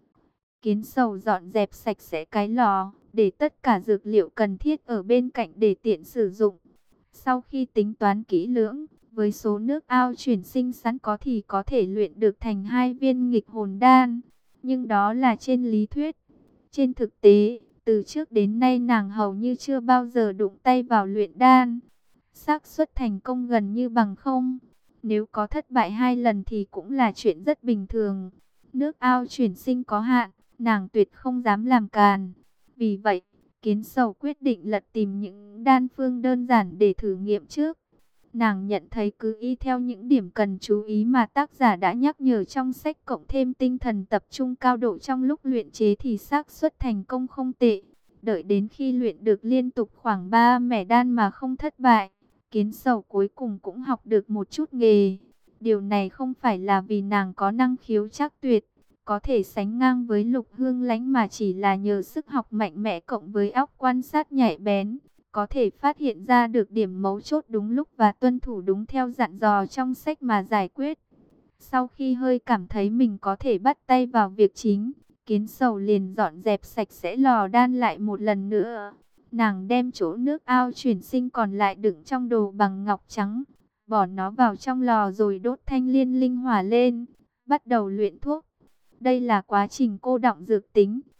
Kiến Sầu dọn dẹp sạch sẽ cái lò, để tất cả dược liệu cần thiết ở bên cạnh để tiện sử dụng. Sau khi tính toán kỹ lưỡng, với số nước ao chuyển sinh sẵn có thì có thể luyện được thành 2 viên nghịch hồn đan. Nhưng đó là trên lý thuyết. Trên thực tế, từ trước đến nay nàng hầu như chưa bao giờ đụng tay vào luyện đan. Xác suất thành công gần như bằng không. Nếu có thất bại 2 lần thì cũng là chuyện rất bình thường. Nước ao chuyển sinh có hạn, nàng tuyệt không dám làm càn. Vì vậy, Kiến Sầu quyết định lật tìm những đan phương đơn giản để thử nghiệm trước. Nàng nhận thấy cứ y theo những điểm cần chú ý mà tác giả đã nhắc nhở trong sách, cộng thêm tinh thần tập trung cao độ trong lúc luyện chế thì xác suất thành công không tệ. Đợi đến khi luyện được liên tục khoảng 3 mẻ đan mà không thất bại, Kiến Sầu cuối cùng cũng học được một chút nghề. Điều này không phải là vì nàng có năng khiếu trác tuyệt, có thể sánh ngang với Lục Hương Lãnh, mà chỉ là nhờ sức học mạnh mẽ cộng với óc quan sát nhạy bén, có thể phát hiện ra được điểm mấu chốt đúng lúc và tuân thủ đúng theo dặn dò trong sách mà giải quyết. Sau khi hơi cảm thấy mình có thể bắt tay vào việc chính, Kiến Sầu liền dọn dẹp sạch sẽ lò đan lại một lần nữa. Nàng đem chỗ nước ao chuyển sinh còn lại đựng trong đồ bằng ngọc trắng, bỏ nó vào trong lò rồi đốt thanh liên linh hỏa lên, bắt đầu luyện thuốc. Đây là quá trình cô đọng dược tính,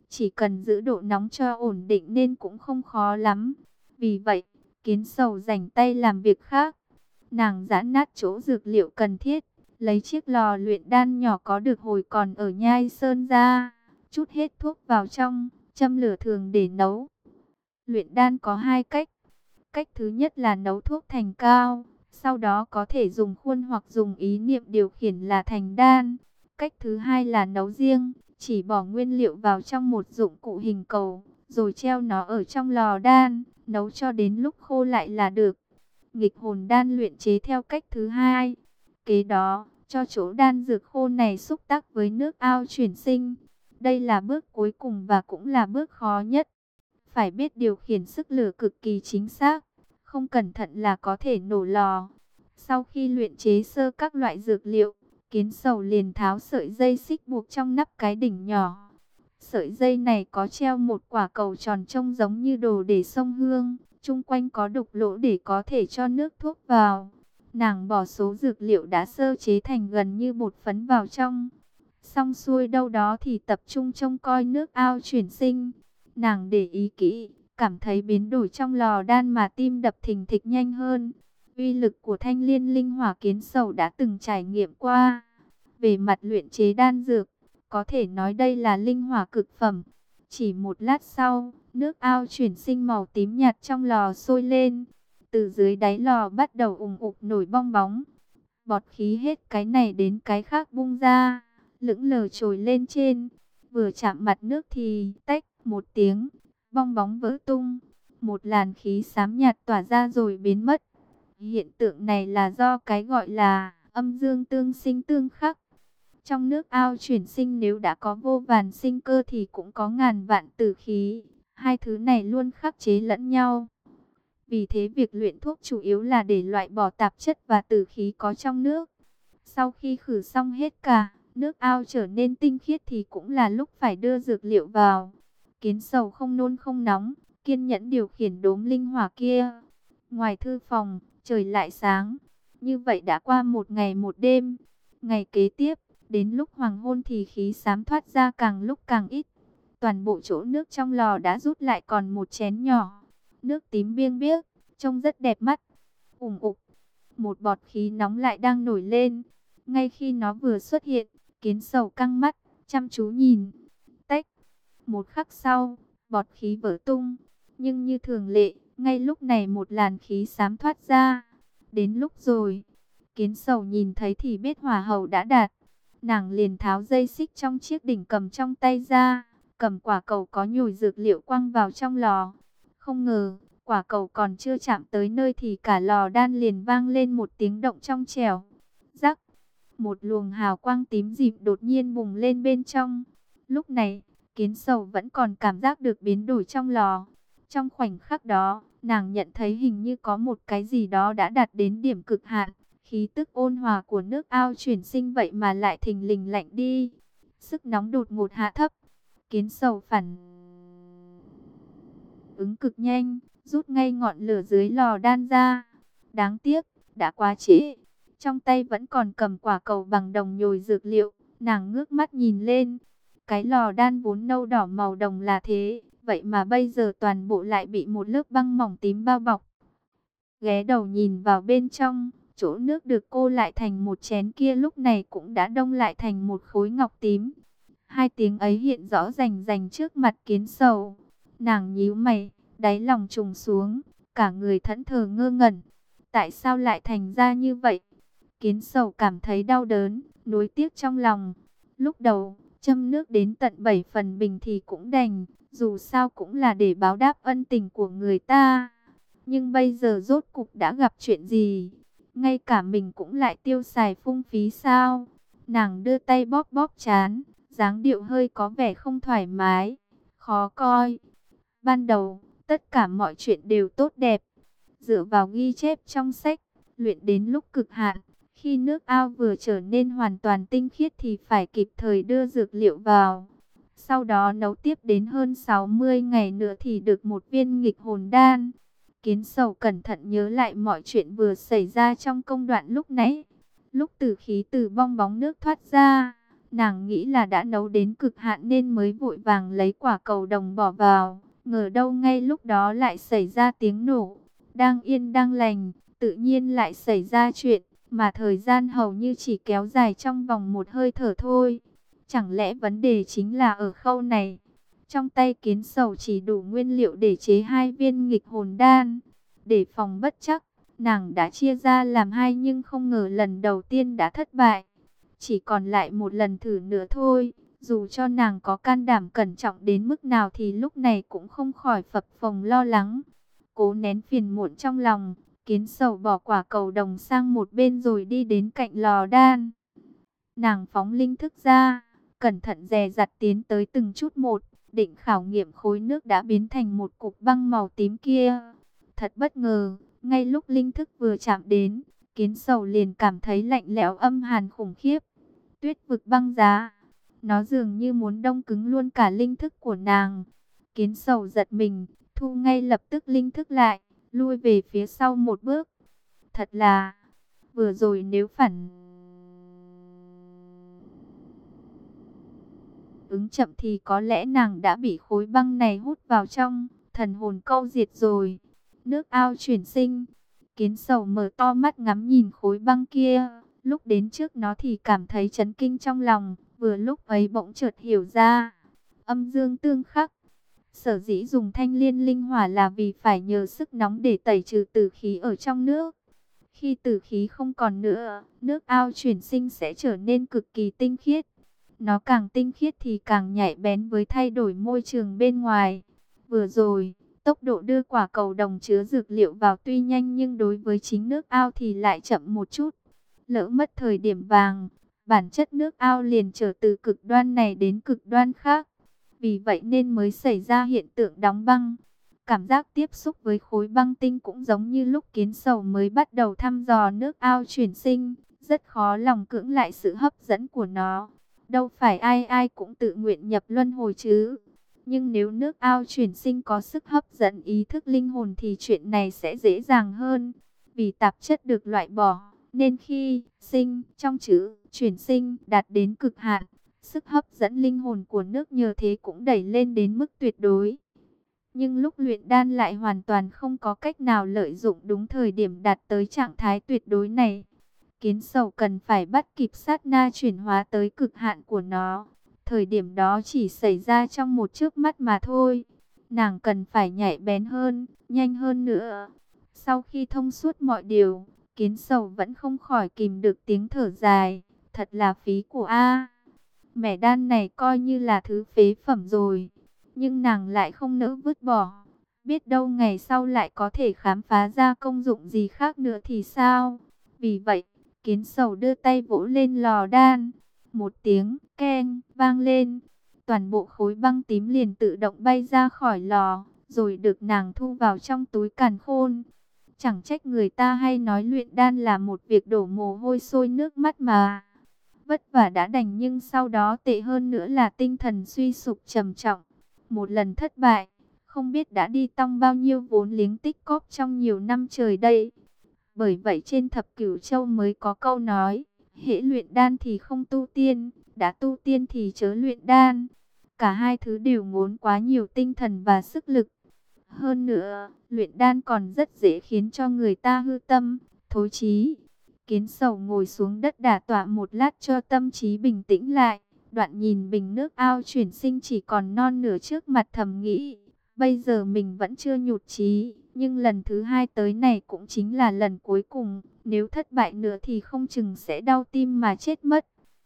chỉ cần giữ độ nóng cho ổn định nên cũng không khó lắm. Vì vậy, Kiến Sầu rảnh tay làm việc khác. Nàng giã nát chỗ dược liệu cần thiết, lấy chiếc lò luyện đan nhỏ có được hồi còn ở Nhai Sơn ra, chút hết thuốc vào trong, châm lửa thường để nấu. Luyện đan có hai cách. Cách thứ nhất là nấu thuốc thành cao, sau đó có thể dùng khuôn hoặc dùng ý niệm điều khiển là thành đan. Cách thứ hai là nấu riêng, chỉ bỏ nguyên liệu vào trong một dụng cụ hình cầu, rồi treo nó ở trong lò đan, nấu cho đến lúc khô lại là được. Nghịch hồn đan luyện chế theo cách thứ hai. Kế đó, cho chỗ đan dược khô này xúc tác với nước ao chuyển sinh. Đây là bước cuối cùng và cũng là bước khó nhất. Phải biết điều khiển sức lửa cực kỳ chính xác, không cẩn thận là có thể nổ lò. Sau khi luyện chế sơ các loại dược liệu, Kiến Sầu liền tháo sợi dây xích buộc trong nắp cái đỉnh nhỏ. Sợi dây này có treo một quả cầu tròn trông giống như đồ để xông hương, chung quanh có đục lỗ để có thể cho nước thuốc vào. Nàng bỏ số dược liệu đã sơ chế thành gần như bột phấn vào trong. Xong xuôi đâu đó thì tập trung trông coi nước ao chuyển sinh. Nàng để ý kỹ, cảm thấy biến đổi trong lò đan mà tim đập thình thịch nhanh hơn. Uy lực của thanh liên linh hỏa Kiến Sầu đã từng trải nghiệm qua. Về mặt luyện chế đan dược, có thể nói đây là linh hỏa cực phẩm. Chỉ một lát sau, nước ao chuyển sinh màu tím nhạt trong lò sôi lên. Từ dưới đáy lò bắt đầu ùn ục nổi bong bóng. Bọt khí hết cái này đến cái khác bung ra, lững lờ trồi lên trên. Vừa chạm mặt nước thì tách một tiếng, bong bóng vỡ tung. Một làn khí xám nhạt tỏa ra rồi biến mất. Hiện tượng này là do cái gọi là âm dương tương sinh tương khắc. Trong nước ao chuyển sinh nếu đã có vô vàn sinh cơ thì cũng có ngàn vạn tử khí. Hai thứ này luôn khắc chế lẫn nhau. Vì thế việc luyện thuốc chủ yếu là để loại bỏ tạp chất và tử khí có trong nước. Sau khi khử xong hết cả, nước ao trở nên tinh khiết thì cũng là lúc phải đưa dược liệu vào. Kiến Sầu không nôn không nóng, kiên nhẫn điều khiển đốm linh hỏa kia. Ngoài thư phòng, trời lại sáng. Như vậy đã qua một ngày một đêm. Ngày kế tiếp, đến lúc hoàng hôn thì khí xám thoát ra càng lúc càng ít. Toàn bộ chỗ nước trong lò đã rút lại còn một chén nhỏ. Nước tím biêng biếc, trông rất đẹp mắt. Ủng ục, một bọt khí nóng lại đang nổi lên. Ngay khi nó vừa xuất hiện, Kiến Sầu căng mắt, chăm chú nhìn. Tách, một khắc sau, bọt khí vỡ tung. Nhưng như thường lệ, ngay lúc này một làn khí xám thoát ra. Đến lúc rồi, Kiến Sầu nhìn thấy thì biết hỏa hầu đã đạt. Nàng liền tháo dây xích trong chiếc đỉnh cầm trong tay ra, cầm quả cầu có nhồi dược liệu quăng vào trong lò. Không ngờ, quả cầu còn chưa chạm tới nơi thì cả lò đan liền vang lên một tiếng động trong trẻo. Rắc, một luồng hào quang tím dịm đột nhiên bùng lên bên trong. Lúc này, Kiến Sầu vẫn còn cảm giác được biến đổi trong lò. Trong khoảnh khắc đó, nàng nhận thấy hình như có một cái gì đó đã đạt đến điểm cực hạn. Khí tức ôn hòa của nước ao chuyển sinh vậy mà lại thình lình lạnh đi. Sức nóng đột ngột hạ thấp. Kiến Sầu phản ứng cực nhanh, rút ngay ngọn lửa dưới lò đan ra. Đáng tiếc, đã quá trễ. Trong tay vẫn còn cầm quả cầu bằng đồng nhồi dược liệu. Nàng ngước mắt nhìn lên. Cái lò đan vốn nâu đỏ màu đồng là thế, vậy mà bây giờ toàn bộ lại bị một lớp băng mỏng tím bao bọc. Ghé đầu nhìn vào bên trong, chỗ nước được cô lại thành một chén kia lúc này cũng đã đông lại thành một khối ngọc tím. Hai tiếng ấy hiện rõ rành rành trước mặt Kiến Sầu. Nàng nhíu mày, đáy lòng trùng xuống, cả người thẫn thờ ngơ ngẩn. Tại sao lại thành ra như vậy? Kiến Sầu cảm thấy đau đớn, nuối tiếc trong lòng. Lúc đầu, châm nước đến tận 7 phần bình thì cũng đành, dù sao cũng là để báo đáp ân tình của người ta. Nhưng bây giờ rốt cục đã gặp chuyện gì? Ngay cả mình cũng lại tiêu xài phung phí sao? Nàng đưa tay bóp bóp trán, dáng điệu hơi có vẻ không thoải mái, khó coi. Ban đầu, tất cả mọi chuyện đều tốt đẹp. Dựa vào ghi chép trong sách, luyện đến lúc cực hạn. Khi nước ao vừa trở nên hoàn toàn tinh khiết thì phải kịp thời đưa dược liệu vào. Sau đó nấu tiếp đến hơn 60 ngày nữa thì được một viên nghịch hồn đan. Kiến Sầu cẩn thận nhớ lại mọi chuyện vừa xảy ra trong công đoạn lúc nãy. Lúc tử khí từ bong bóng nước thoát ra, Nàng nghĩ là đã nấu đến cực hạn nên mới vội vàng lấy quả cầu đồng bỏ vào. Ngờ đâu ngay lúc đó lại xảy ra tiếng nổ. Đang yên đang lành, tự nhiên lại xảy ra chuyện, mà thời gian hầu như chỉ kéo dài trong vòng một hơi thở thôi. Chẳng lẽ vấn đề chính là ở khâu này? Trong tay Kiến Sầu chỉ đủ nguyên liệu để chế 2 viên nghịch hồn đan. Để phòng bất trắc, nàng đã chia ra làm 2 nhưng không ngờ lần đầu tiên đã thất bại. Chỉ còn lại một lần thử nữa thôi. Dù cho nàng có can đảm cẩn trọng đến mức nào thì lúc này cũng không khỏi phập phồng lo lắng. Cố nén phiền muộn trong lòng, Kiến Sầu bỏ quả cầu đồng sang một bên rồi đi đến cạnh lò đan. Nàng phóng linh thức ra, cẩn thận dè dặt tiến tới từng chút một, định khảo nghiệm khối nước đã biến thành một cục băng màu tím kia. Thật bất ngờ, ngay lúc linh thức vừa chạm đến, Kiến Sầu liền cảm thấy lạnh lẽo âm hàn khủng khiếp. Tuyết vực băng giá, nó dường như muốn đông cứng luôn cả linh thức của nàng. Kiến Sầu giật mình, thu ngay lập tức linh thức lại, lui về phía sau một bước. Thật là, vừa rồi nếu phản ứng chậm thì có lẽ nàng đã bị khối băng này hút vào trong, thần hồn câu diệt rồi. Nước ao chuyển sinh, Kiến Sầu mở to mắt ngắm nhìn khối băng kia. Lúc đến trước nó thì cảm thấy chấn kinh trong lòng, vừa lúc ấy bỗng chợt hiểu ra. Âm dương tương khắc. Sở dĩ dùng thanh liên linh hỏa là vì phải nhờ sức nóng để tẩy trừ tử khí ở trong nước. Khi tử khí không còn nữa, nước ao chuyển sinh sẽ trở nên cực kỳ tinh khiết. Nó càng tinh khiết thì càng nhạy bén với thay đổi môi trường bên ngoài. Vừa rồi, tốc độ đưa quả cầu đồng chứa dược liệu vào tuy nhanh nhưng đối với chính nước ao thì lại chậm một chút. Lỡ mất thời điểm vàng, bản chất nước ao liền trở từ cực đoan này đến cực đoan khác. Vì vậy nên mới xảy ra hiện tượng đóng băng. Cảm giác tiếp xúc với khối băng tinh cũng giống như lúc Kiến Sầu mới bắt đầu thăm dò nước ao chuyển sinh. Rất khó lòng cưỡng lại sự hấp dẫn của nó. Đâu phải ai ai cũng tự nguyện nhập luân hồi chứ. Nhưng nếu nước ao chuyển sinh có sức hấp dẫn ý thức linh hồn thì chuyện này sẽ dễ dàng hơn. Vì tạp chất được loại bỏ, nên khi sinh trong chữ chuyển sinh đạt đến cực hạn, sức hấp dẫn linh hồn của nước nhờ thế cũng đẩy lên đến mức tuyệt đối. Nhưng lúc luyện đan lại hoàn toàn không có cách nào lợi dụng đúng thời điểm đạt tới trạng thái tuyệt đối này. Kiến Sầu cần phải bắt kịp sát na chuyển hóa tới cực hạn của nó. Thời điểm đó chỉ xảy ra trong một chớp mắt mà thôi. Nàng cần phải nhạy bén hơn, nhanh hơn nữa. Sau khi thông suốt mọi điều, Kiến Sầu vẫn không khỏi kìm được tiếng thở dài. Thật là phí của a. Mẻ đan này coi như là thứ phế phẩm rồi. Nhưng nàng lại không nỡ vứt bỏ. Biết đâu ngày sau lại có thể khám phá ra công dụng gì khác nữa thì sao? Vì vậy, Kiến Sầu đưa tay vỗ lên lò đan. Một tiếng keng vang lên. Toàn bộ khối băng tím liền tự động bay ra khỏi lò, rồi được nàng thu vào trong túi càn khôn. Chẳng trách người ta hay nói luyện đan là một việc đổ mồ hôi sôi nước mắt mà. Vất vả đã đành nhưng sau đó tệ hơn nữa là tinh thần suy sụp trầm trọng. Một lần thất bại, không biết đã đi tong bao nhiêu vốn liếng tích cóp trong nhiều năm trời đây. Bởi vậy trên thập cửu châu mới có câu nói, hễ luyện đan thì không tu tiên, đã tu tiên thì chớ luyện đan. Cả hai thứ đều ngốn quá nhiều tinh thần và sức lực. Hơn nữa, luyện đan còn rất dễ khiến cho người ta hư tâm, thối chí. Kiến Sầu ngồi xuống đất đả tọa một lát cho tâm trí bình tĩnh lại. Đoạn nhìn bình nước ao chuyển sinh chỉ còn non nửa trước mặt thầm nghĩ. Bây giờ mình vẫn chưa nhụt chí, nhưng lần thứ hai tới này cũng chính là lần cuối cùng. Nếu thất bại nữa thì không chừng sẽ đau tim mà chết mất.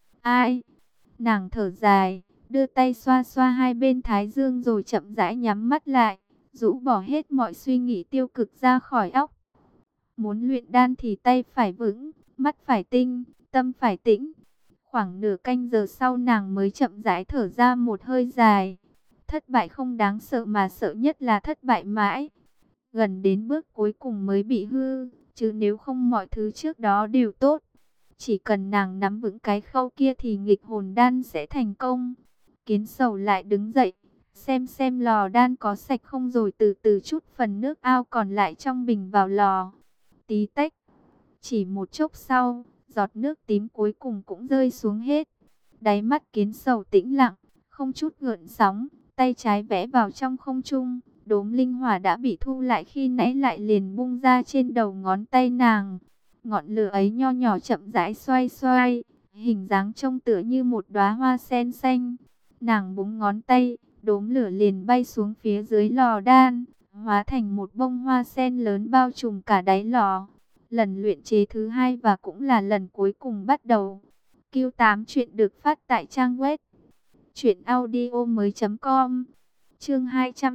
Ai? Nàng thở dài, đưa tay xoa xoa hai bên thái dương rồi chậm rãi nhắm mắt lại, rũ bỏ hết mọi suy nghĩ tiêu cực ra khỏi óc. Muốn luyện đan thì tay phải vững, mắt phải tinh, tâm phải tĩnh. Khoảng nửa canh giờ sau nàng mới chậm rãi thở ra một hơi dài. Thất bại không đáng sợ mà sợ nhất là thất bại mãi. Gần đến bước cuối cùng mới bị hư, chứ nếu không mọi thứ trước đó đều tốt. Chỉ cần nàng nắm vững cái khâu kia thì nghịch hồn đan sẽ thành công. Kiến Sầu lại đứng dậy, xem lò đan có sạch không rồi từ từ chút phần nước ao còn lại trong bình vào lò. Tí tách, chỉ một chốc sau, giọt nước tím cuối cùng cũng rơi xuống hết. Đáy mắt Kiến Sầu tĩnh lặng, không chút gợn sóng, tay trái vẽ vào trong không trung. Đốm linh hỏa đã bị thu lại khi nãy lại liền bung ra trên đầu ngón tay nàng. Ngọn lửa ấy nho nhỏ chậm rãi xoay xoay, hình dáng trông tựa như một đóa hoa sen xanh. Nàng búng ngón tay, đốm lửa liền bay xuống phía dưới lò đan, hóa thành một bông hoa sen lớn bao trùm cả đáy lò. Lần luyện chế thứ hai và cũng là lần cuối cùng bắt đầu. Q8 chuyện được phát tại trang web truyệnaudiomoi.com. Chương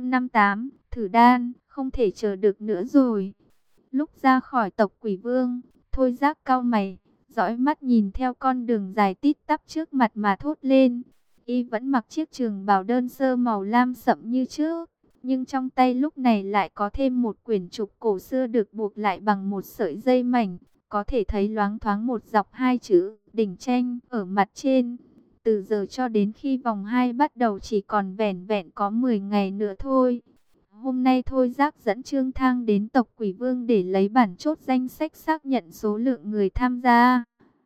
258, thử đan, không thể chờ được nữa rồi. Lúc ra khỏi tộc Quỷ Vương, Thôi Giác cau mày, dõi mắt nhìn theo con đường dài tít tắp trước mặt mà thốt lên. Y vẫn mặc chiếc trường bào đơn sơ màu lam sậm như trước, nhưng trong tay lúc này lại có thêm một quyển trục cổ xưa được buộc lại bằng một sợi dây mảnh, có thể thấy loáng thoáng một dọc hai chữ Đỉnh Tranh ở mặt trên. Từ giờ cho đến khi vòng 2 bắt đầu chỉ còn vẻn vẹn có 10 ngày nữa thôi. Hôm nay Thôi Giác dẫn Trương Thang đến tộc Quỷ Vương để lấy bản chốt danh sách xác nhận số lượng người tham gia.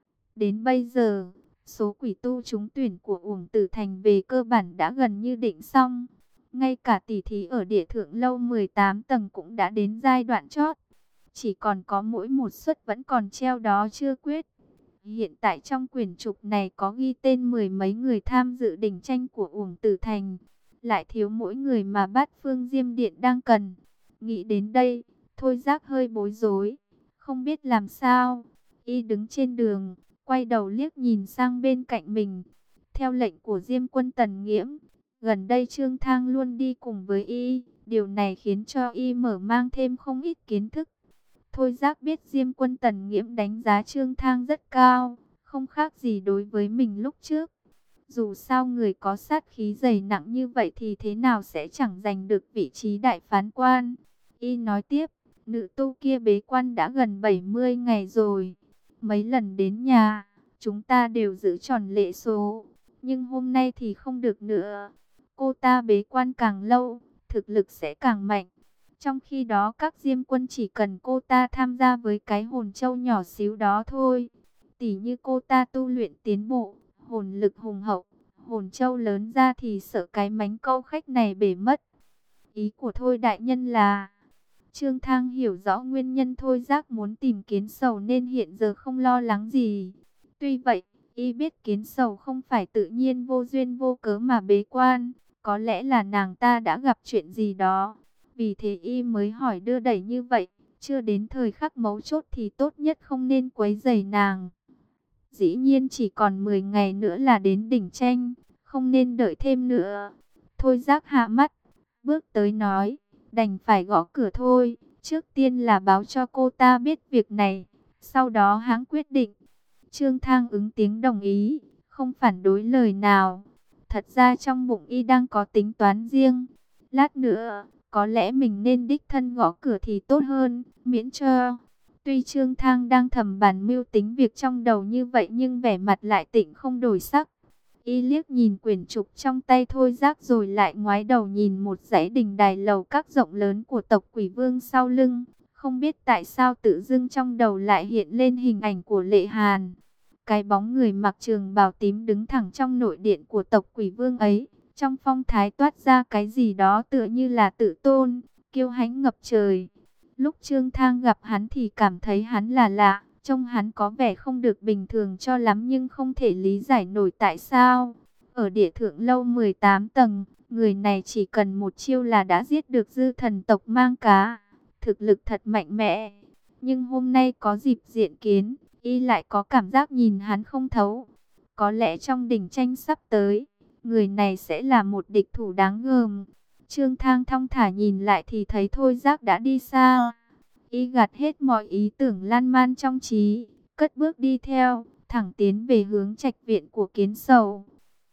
Đến bây giờ, số quỷ tu trúng tuyển của Uổng Tử Thành về cơ bản đã gần như định xong. Ngay cả tỷ thí ở Địa Thượng Lâu 18 tầng cũng đã đến giai đoạn chót. Chỉ còn có mỗi một suất vẫn còn treo đó chưa quyết. Hiện tại trong quyển trục này có ghi tên mười mấy người tham dự đỉnh tranh của Uổng Tử Thành. Lại thiếu mỗi người mà Bát Phương Diêm Điện đang cần. Nghĩ đến đây, Thôi Giác hơi bối rối, không biết làm sao. Y đứng trên đường, quay đầu liếc nhìn sang bên cạnh mình. Theo lệnh của Diêm Quân Tần Nghiễm, gần đây Trương Thang luôn đi cùng với Y. Điều này khiến cho Y mở mang thêm không ít kiến thức. Thôi Giác biết Diêm Quân Tần Nghiễm đánh giá Trương Thang rất cao, không khác gì đối với mình lúc trước. Dù sao người có sát khí dày nặng như vậy thì thế nào sẽ chẳng giành được vị trí đại phán quan. Y nói tiếp, nữ tu kia bế quan đã gần 70 ngày rồi. Mấy lần đến nhà, chúng ta đều giữ tròn lệ số. Nhưng hôm nay thì không được nữa. Cô ta bế quan càng lâu, thực lực sẽ càng mạnh. Trong khi đó các diêm quân chỉ cần cô ta tham gia với cái hồn châu nhỏ xíu đó thôi. Tỉ như cô ta tu luyện tiến bộ, hồn lực hùng hậu, hồn châu lớn ra thì sợ cái mánh câu khách này bể mất. Ý của Thôi đại nhân là, Trương Thang hiểu rõ nguyên nhân Thôi Giác muốn tìm Kiến Sầu nên hiện giờ không lo lắng gì. Tuy vậy, y biết Kiến Sầu không phải tự nhiên vô duyên vô cớ mà bế quan, có lẽ là nàng ta đã gặp chuyện gì đó. Vì thế y mới hỏi đưa đẩy như vậy, chưa đến thời khắc mấu chốt thì tốt nhất không nên quấy rầy nàng. Dĩ nhiên chỉ còn 10 ngày nữa là đến đỉnh tranh, không nên đợi thêm nữa. Thôi Giác hạ mắt, bước tới nói, đành phải gõ cửa thôi, trước tiên là báo cho cô ta biết việc này, sau đó hãng quyết định. Trương Thang ứng tiếng đồng ý, không phản đối lời nào. Thật ra trong bụng y đang có tính toán riêng. Lát nữa, có lẽ mình nên đích thân gõ cửa thì tốt hơn, miễn cho. Tuy Trương Thang đang thầm bàn mưu tính việc trong đầu như vậy nhưng vẻ mặt lại tịnh không đổi sắc. Y liếc nhìn quyển trục trong tay Thôi Giác rồi lại ngoái đầu nhìn một dãy đình đài lầu các rộng lớn của tộc Quỷ Vương sau lưng. Không biết tại sao tự dưng trong đầu lại hiện lên hình ảnh của Lệ Hàn. Cái bóng người mặc trường bào tím đứng thẳng trong nội điện của tộc Quỷ Vương ấy. Trong phong thái toát ra cái gì đó tựa như là tự tôn, kiêu hãnh ngập trời. Lúc Trương Thang gặp hắn thì cảm thấy hắn là lạ, trông hắn có vẻ không được bình thường cho lắm nhưng không thể lý giải nổi tại sao. Ở Địa Thượng Lâu 18 tầng, người này chỉ cần một chiêu là đã giết được dư thần tộc Mang Cá. Thực lực thật mạnh mẽ. Nhưng hôm nay có dịp diện kiến, y lại có cảm giác nhìn hắn không thấu. Có lẽ trong đỉnh tranh sắp tới, người này sẽ là một địch thủ đáng gờm. Trương Thang thong thả nhìn lại thì thấy Thôi Giác đã đi xa. Y gạt hết mọi ý tưởng lan man trong trí, cất bước đi theo, thẳng tiến về hướng trạch viện của Kiến Sầu.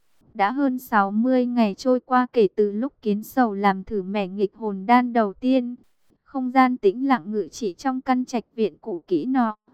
Đã hơn 60 ngày trôi qua kể từ lúc Kiến Sầu làm thử mẻ nghịch hồn đan đầu tiên. Không gian tĩnh lặng ngự trị trong căn trạch viện cũ kỹ nọ.